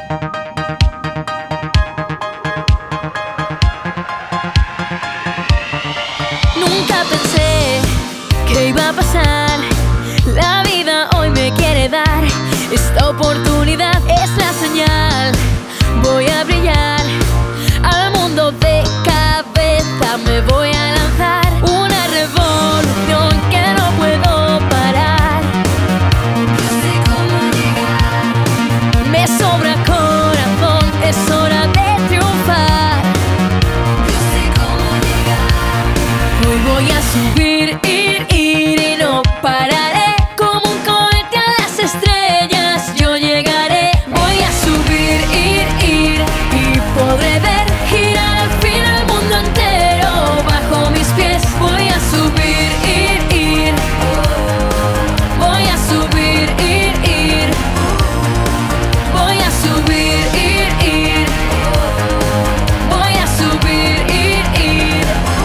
Nunca pensé que iba a pasar. La vida hoy me quiere dar. Esta oportunidad es la señal. Voy a brillar al mundo de cabeza. Me voy a lanzar una revolución que no puedo parar. No sé cómo llegar. Me sobra corazón, es hora de triunfar. No sé cómo llegar. Hoy voy a subir, ir y no pararé. Como un cohete a las estrellas yo llegaré. Voy a subir, ir y podré ver girar al fin el mundo entero bajo mis pies. Voy a subir, ir. Voy a subir, ir. Voy a subir, ir. Voy a subir, ir.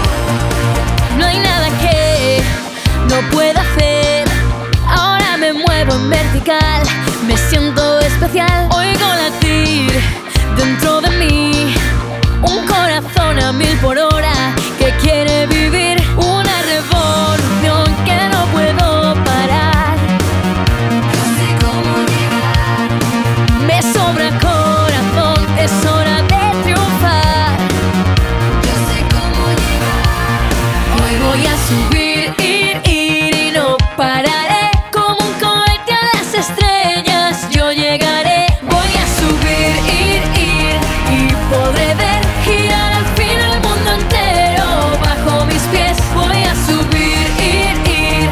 No hay nada que no pueda hacer. Ahora me muevo en vertical. Me siento especial. Oigo latir dentro de mí un corazón a 1000 por hora que quiere vivir una revolución que no puedo parar. No sé cómo llegar. Me sobra corazón, es hora de triunfar. Yo sé cómo llegar. Hoy voy a subir, ir y no pararé. Como un cohete a las estrellas yo llegaré. Voy a subir, ir y podré ver girar al fin el mundo entero bajo mis pies. Voy a subir, ir.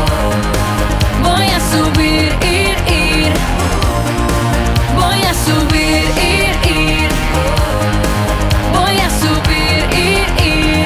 Voy a subir, ir. Voy a subir, ir. Voy a subir, ir.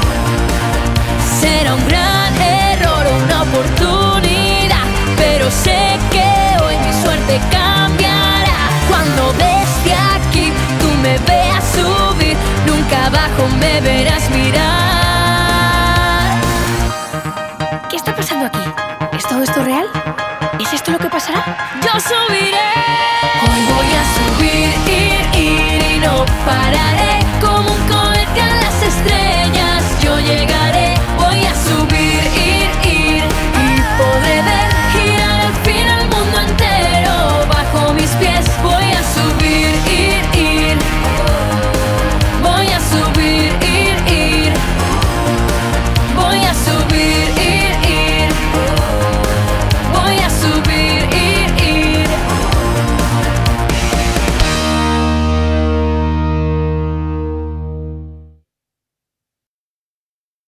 Será un gran error o una oportunidad, pero sé que hoy mi suerte cambiará. Cuando desde aquí tú me veas subir, nunca abajo me verás mirar. ¿Qué está pasando aquí? ¿Es todo esto real? ¿Es esto lo que pasará? Yo subí.